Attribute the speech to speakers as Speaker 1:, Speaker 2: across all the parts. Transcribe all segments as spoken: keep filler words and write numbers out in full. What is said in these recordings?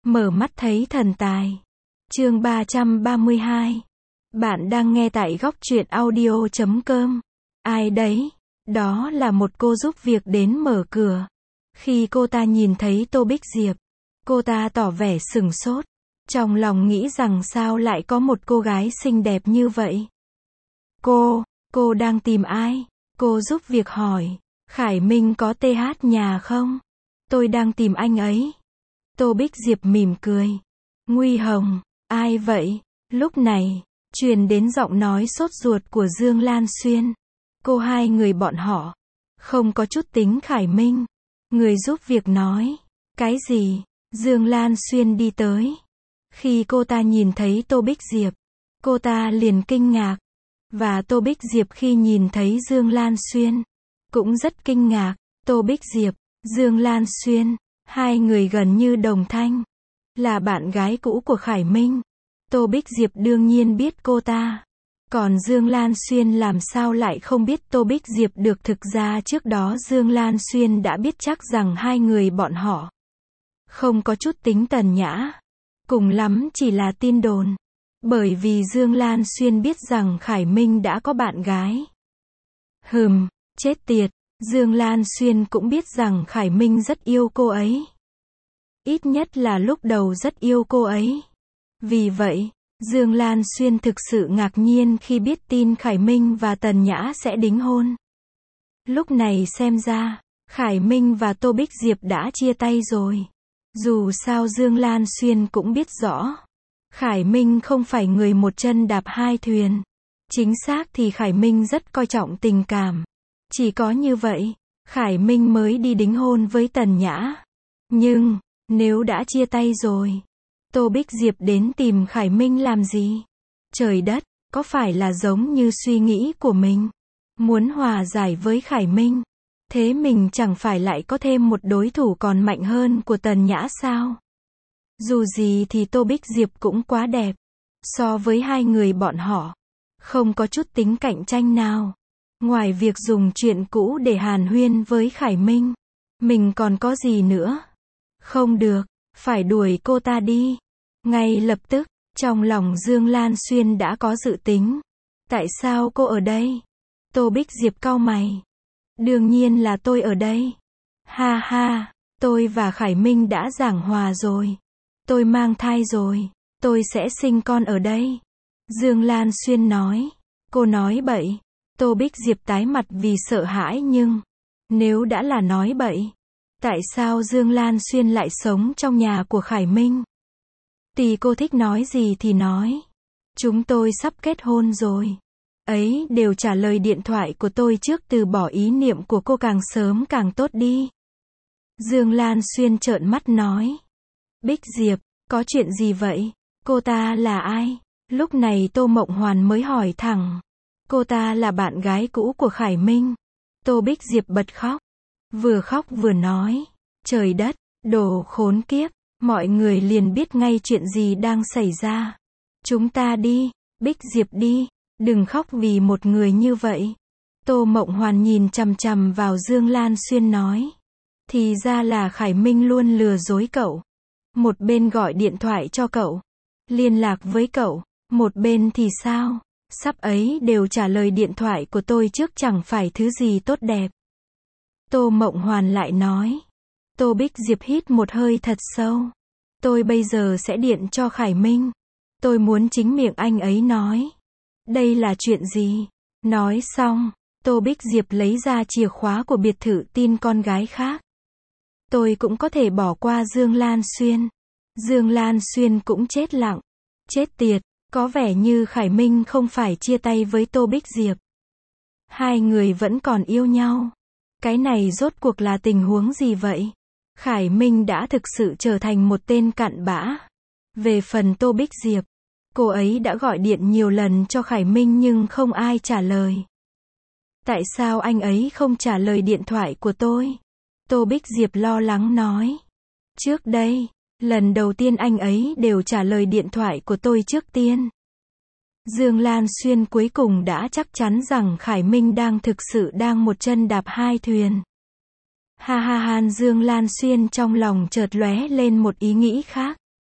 Speaker 1: Mở mắt thấy thần tài. Chương ba trăm ba mươi hai. Bạn đang nghe tại góc truyện audio chấm com. Ai đấy? Đó là một cô giúp việc đến mở cửa. Khi cô ta nhìn thấy Tô Bích Diệp, cô ta tỏ vẻ sửng sốt. Trong lòng nghĩ rằng sao lại có một cô gái xinh đẹp như vậy? Cô, cô đang tìm ai? Cô giúp việc hỏi. Khải Minh có tê hát nhà không? Tôi đang tìm anh ấy. Tô Bích Diệp mỉm cười. Nguy Hồng, ai vậy? Lúc này, truyền đến giọng nói sốt ruột của Dương Lan Xuyên. Cô hai người bọn họ không có chút tính Khải Minh. Người giúp việc nói. Cái gì? Dương Lan Xuyên đi tới. Khi cô ta nhìn thấy Tô Bích Diệp, cô ta liền kinh ngạc. Và Tô Bích Diệp khi nhìn thấy Dương Lan Xuyên, cũng rất kinh ngạc. Tô Bích Diệp, Dương Lan Xuyên, hai người gần như đồng thanh. Là bạn gái cũ của Khải Minh. Tô Bích Diệp đương nhiên biết cô ta. Còn Dương Lan Xuyên làm sao lại không biết Tô Bích Diệp được? Thực ra trước đó Dương Lan Xuyên đã biết chắc rằng hai người bọn họ không có chút tính tần nhã. Cùng lắm chỉ là tin đồn. Bởi vì Dương Lan Xuyên biết rằng Khải Minh đã có bạn gái. Hừm, chết tiệt. Dương Lan Xuyên cũng biết rằng Khải Minh rất yêu cô ấy. Ít nhất là lúc đầu rất yêu cô ấy. Vì vậy, Dương Lan Xuyên thực sự ngạc nhiên khi biết tin Khải Minh và Tần Nhã sẽ đính hôn. Lúc này xem ra, Khải Minh và Tô Bích Diệp đã chia tay rồi. Dù sao Dương Lan Xuyên cũng biết rõ. Khải Minh không phải người một chân đạp hai thuyền. Chính xác thì Khải Minh rất coi trọng tình cảm. Chỉ có như vậy, Khải Minh mới đi đính hôn với Tần Nhã. Nhưng, nếu đã chia tay rồi, Tô Bích Diệp đến tìm Khải Minh làm gì? Trời đất, có phải là giống như suy nghĩ của mình? Muốn hòa giải với Khải Minh. Thế mình chẳng phải lại có thêm một đối thủ còn mạnh hơn của Tần Nhã sao? Dù gì thì Tô Bích Diệp cũng quá đẹp. So với hai người bọn họ, không có chút tính cạnh tranh nào. Ngoài việc dùng chuyện cũ để hàn huyên với Khải Minh, mình còn có gì nữa? Không được, phải đuổi cô ta đi. Ngay lập tức, trong lòng Dương Lan Xuyên đã có dự tính. Tại sao cô ở đây? Tô Bích Diệp cau mày. Đương nhiên là tôi ở đây. Ha ha, tôi và Khải Minh đã giảng hòa rồi. Tôi mang thai rồi. Tôi sẽ sinh con ở đây. Dương Lan Xuyên nói. Cô nói bậy. Tô Bích Diệp tái mặt vì sợ hãi nhưng, nếu đã là nói bậy, tại sao Dương Lan Xuyên lại sống trong nhà của Khải Minh? Tùy cô thích nói gì thì nói. Chúng tôi sắp kết hôn rồi. Ấy đều trả lời điện thoại của tôi trước, từ bỏ ý niệm của cô càng sớm càng tốt đi. Dương Lan Xuyên trợn mắt nói. Bích Diệp, có chuyện gì vậy? Cô ta là ai? Lúc này Tô Mộng Hoàn mới hỏi thẳng. Cô ta là bạn gái cũ của Khải Minh. Tô Bích Diệp bật khóc. Vừa khóc vừa nói. Trời đất, đồ khốn kiếp. Mọi người liền biết ngay chuyện gì đang xảy ra. Chúng ta đi, Bích Diệp đi. Đừng khóc vì một người như vậy. Tô Mộng Hoàn nhìn chằm chằm vào Dương Lan Xuyên nói. Thì ra là Khải Minh luôn lừa dối cậu. Một bên gọi điện thoại cho cậu, liên lạc với cậu. Một bên thì sao? Sắp ấy đều trả lời điện thoại của tôi trước, chẳng phải thứ gì tốt đẹp. Tô Mộng Hoàn lại nói. Tô Bích Diệp hít một hơi thật sâu. Tôi bây giờ sẽ điện cho Khải Minh. Tôi muốn chính miệng anh ấy nói. Đây là chuyện gì? Nói xong, Tô Bích Diệp lấy ra chìa khóa của biệt thự tin con gái khác. Tôi cũng có thể bỏ qua Dương Lan Xuyên. Dương Lan Xuyên cũng chết lặng. Chết tiệt. Có vẻ như Khải Minh không phải chia tay với Tô Bích Diệp. Hai người vẫn còn yêu nhau. Cái này rốt cuộc là tình huống gì vậy? Khải Minh đã thực sự trở thành một tên cặn bã. Về phần Tô Bích Diệp, cô ấy đã gọi điện nhiều lần cho Khải Minh nhưng không ai trả lời. Tại sao anh ấy không trả lời điện thoại của tôi? Tô Bích Diệp lo lắng nói. Trước đây, lần đầu tiên anh ấy đều trả lời điện thoại của tôi trước tiên. Dương Lan Xuyên cuối cùng đã chắc chắn rằng Khải Minh đang thực sự đang một chân đạp hai thuyền. Ha ha han, Dương Lan Xuyên trong lòng chợt lóe lên một ý nghĩ khác.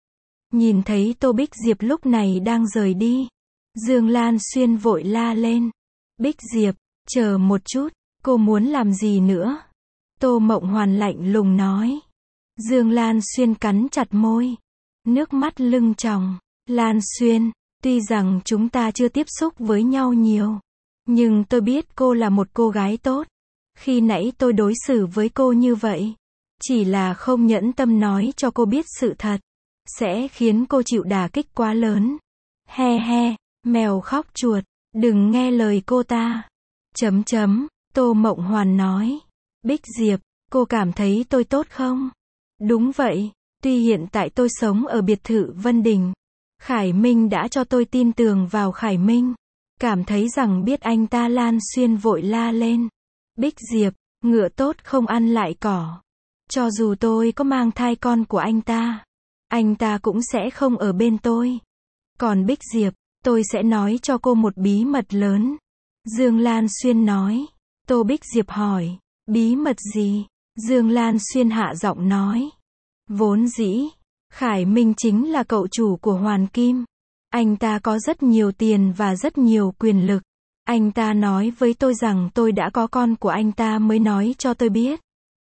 Speaker 1: Nhìn thấy Tô Bích Diệp lúc này đang rời đi, Dương Lan Xuyên vội la lên. Bích Diệp, chờ một chút, cô muốn làm gì nữa? Tô Mộng Hoàn lạnh lùng nói. Dương Lan Xuyên cắn chặt môi, nước mắt lưng tròng. Lan Xuyên, tuy rằng chúng ta chưa tiếp xúc với nhau nhiều, nhưng tôi biết cô là một cô gái tốt. Khi nãy tôi đối xử với cô như vậy, chỉ là không nhẫn tâm nói cho cô biết sự thật, sẽ khiến cô chịu đả kích quá lớn. He he, mèo khóc chuột, đừng nghe lời cô ta. Chấm chấm, Tô Mộng Hoàn nói. Bích Diệp, cô cảm thấy tôi tốt không? Đúng vậy, tuy hiện tại tôi sống ở biệt thự Vân Đình, Khải Minh đã cho tôi tin tưởng vào Khải Minh. Cảm thấy rằng biết anh ta. Lan Xuyên vội la lên. Bích Diệp, ngựa tốt không ăn lại cỏ. Cho dù tôi có mang thai con của anh ta, anh ta cũng sẽ không ở bên tôi. Còn Bích Diệp, tôi sẽ nói cho cô một bí mật lớn. Dương Lan Xuyên nói. Tô Bích Diệp hỏi, bí mật gì? Dương Lan Xuyên hạ giọng nói. Vốn dĩ, Khải Minh chính là cậu chủ của Hoàn Kim. Anh ta có rất nhiều tiền và rất nhiều quyền lực. Anh ta nói với tôi rằng tôi đã có con của anh ta mới nói cho tôi biết.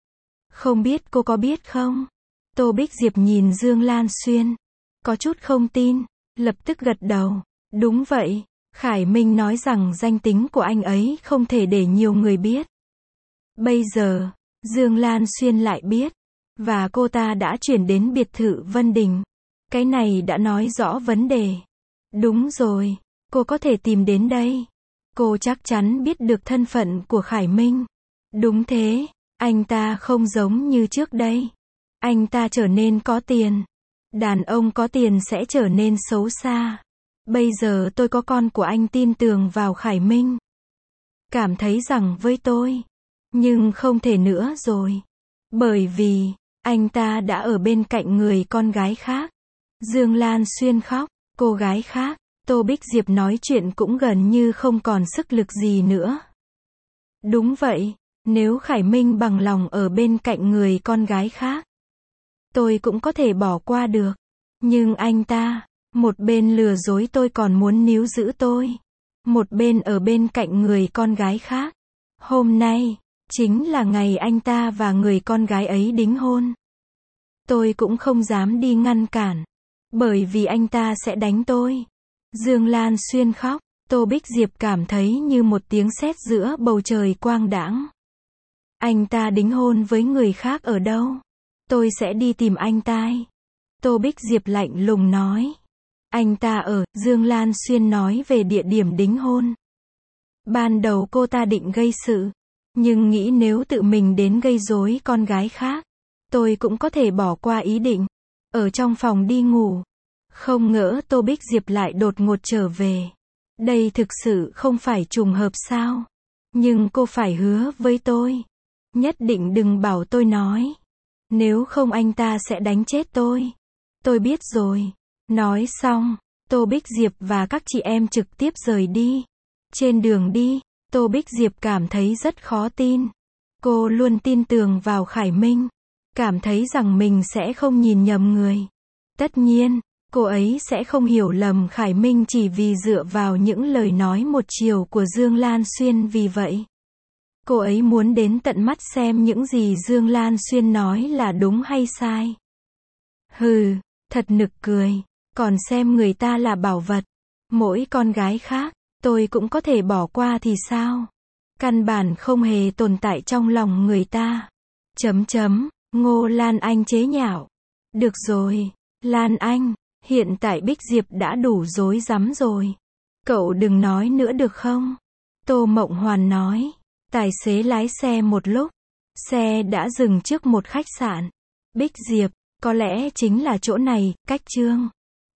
Speaker 1: Không biết cô có biết không? Tô Bích Diệp nhìn Dương Lan Xuyên, có chút không tin, lập tức gật đầu. Đúng vậy, Khải Minh nói rằng danh tính của anh ấy không thể để nhiều người biết. Bây giờ, Dương Lan Xuyên lại biết, và cô ta đã chuyển đến biệt thự Vân Đình. Cái này đã nói rõ vấn đề. Đúng rồi, cô có thể tìm đến đây. Cô chắc chắn biết được thân phận của Khải Minh. Đúng thế, anh ta không giống như trước đây. Anh ta trở nên có tiền. Đàn ông có tiền sẽ trở nên xấu xa. Bây giờ tôi có con của anh tin tưởng vào Khải Minh. Cảm thấy rằng với tôi. Nhưng không thể nữa rồi. Bởi vì, anh ta đã ở bên cạnh người con gái khác. Dương Lan Xuyên khóc. Cô gái khác. Tô Bích Diệp nói chuyện cũng gần như không còn sức lực gì nữa. Đúng vậy, nếu Khải Minh bằng lòng ở bên cạnh người con gái khác, tôi cũng có thể bỏ qua được. Nhưng anh ta, một bên lừa dối tôi còn muốn níu giữ tôi, một bên ở bên cạnh người con gái khác. Hôm nay, chính là ngày anh ta và người con gái ấy đính hôn. Tôi cũng không dám đi ngăn cản, bởi vì anh ta sẽ đánh tôi. Dương Lan Xuyên khóc, Tô Bích Diệp cảm thấy như một tiếng sét giữa bầu trời quang đãng. Anh ta đính hôn với người khác ở đâu? Tôi sẽ đi tìm anh ta. Tô Bích Diệp lạnh lùng nói. Anh ta ở, Dương Lan Xuyên nói về địa điểm đính hôn. Ban đầu cô ta định gây sự, nhưng nghĩ nếu tự mình đến gây rối con gái khác, tôi cũng có thể bỏ qua ý định. Ở trong phòng đi ngủ. Không ngỡ Tô Bích Diệp lại đột ngột trở về. Đây thực sự không phải trùng hợp sao? Nhưng cô phải hứa với tôi. Nhất định đừng bảo tôi nói. Nếu không anh ta sẽ đánh chết tôi. Tôi biết rồi. Nói xong, Tô Bích Diệp và các chị em trực tiếp rời đi. Trên đường đi, Tô Bích Diệp cảm thấy rất khó tin. Cô luôn tin tưởng vào Khải Minh. Cảm thấy rằng mình sẽ không nhìn nhầm người. Tất nhiên, cô ấy sẽ không hiểu lầm Khải Minh chỉ vì dựa vào những lời nói một chiều của Dương Lan Xuyên. Vì vậy, cô ấy muốn đến tận mắt xem những gì Dương Lan Xuyên nói là đúng hay sai. Hừ, thật nực cười. Còn xem người ta là bảo vật. Mỗi con gái khác, tôi cũng có thể bỏ qua thì sao? Căn bản không hề tồn tại trong lòng người ta. Chấm chấm, Ngô Lan Anh chế nhạo. Được rồi, Lan Anh, hiện tại Bích Diệp đã đủ rối rắm rồi. Cậu đừng nói nữa được không? Tô Mộng Hoàn nói. Tài xế lái xe một lúc. Xe đã dừng trước một khách sạn. Bích Diệp, có lẽ chính là chỗ này, cách Trương